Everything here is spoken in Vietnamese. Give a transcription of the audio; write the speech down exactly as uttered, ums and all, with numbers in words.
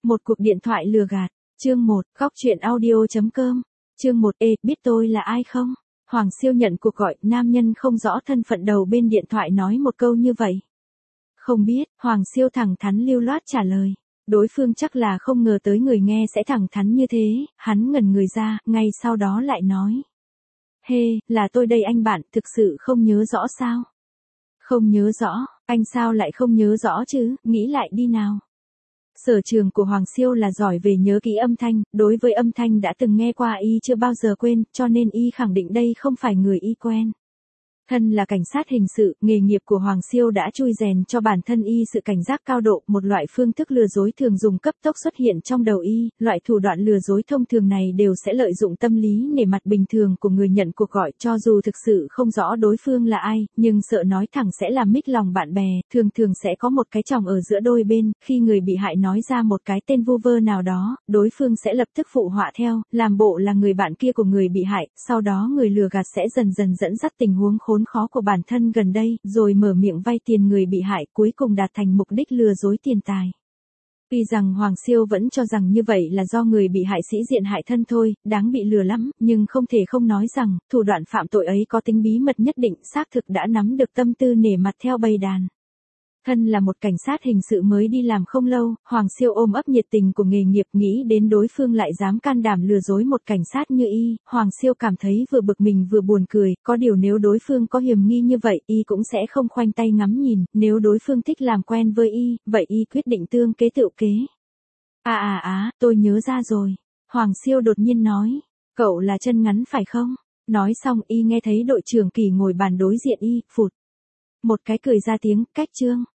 Một cuộc điện thoại lừa gạt. Chương một, góc truyện audio chấm com. Chương một, ê, biết tôi là ai không? Hoàng Siêu nhận cuộc gọi, nam nhân không rõ thân phận đầu bên điện thoại nói một câu như vậy. Không biết, Hoàng Siêu thẳng thắn lưu loát trả lời. Đối phương chắc là không ngờ tới người nghe sẽ thẳng thắn như thế, hắn ngẩn người ra, ngay sau đó lại nói. Hê, hey, là tôi đây anh bạn, thực sự không nhớ rõ sao? Không nhớ rõ, anh sao lại không nhớ rõ chứ, nghĩ lại đi nào. Sở trường của Hoàng Siêu là giỏi về nhớ kỹ âm thanh, đối với âm thanh đã từng nghe qua y chưa bao giờ quên, cho nên y khẳng định đây không phải người y quen. Thân là cảnh sát hình sự, nghề nghiệp của Hoàng Siêu đã chui rèn cho bản thân y sự cảnh giác cao độ, một loại phương thức lừa dối thường dùng cấp tốc xuất hiện trong đầu y, loại thủ đoạn lừa dối thông thường này đều sẽ lợi dụng tâm lý nể mặt bình thường của người nhận cuộc gọi, cho dù thực sự không rõ đối phương là ai, nhưng sợ nói thẳng sẽ làm mích lòng bạn bè, thường thường sẽ có một cái chòng ở giữa đôi bên, khi người bị hại nói ra một cái tên vu vơ nào đó, đối phương sẽ lập tức phụ họa theo, làm bộ là người bạn kia của người bị hại, sau đó người lừa gạt sẽ dần dần dẫn dắt tình huống khốn khó của bản thân gần đây, rồi mở miệng vay tiền người bị hại, cuối cùng đạt thành mục đích lừa dối tiền tài. Tuy rằng Hoàng Siêu vẫn cho rằng như vậy là do người bị hại sĩ diện hại thân thôi, đáng bị lừa lắm, nhưng không thể không nói rằng, thủ đoạn phạm tội ấy có tính bí mật nhất định, xác thực đã nắm được tâm tư nể mặt theo bầy đàn. Thân là một cảnh sát hình sự mới đi làm không lâu, Hoàng Siêu ôm ấp nhiệt tình của nghề nghiệp, nghĩ đến đối phương lại dám can đảm lừa dối một cảnh sát như y, Hoàng Siêu cảm thấy vừa bực mình vừa buồn cười, có điều nếu đối phương có hiểm nghi như vậy, y cũng sẽ không khoanh tay ngắm nhìn, nếu đối phương thích làm quen với y, vậy y quyết định tương kế tựu kế. À à à, tôi nhớ ra rồi. Hoàng Siêu đột nhiên nói, cậu là chân ngắn phải không? Nói xong y nghe thấy đội trưởng Kỳ ngồi bàn đối diện y, phụt. Một cái cười ra tiếng, cách trương.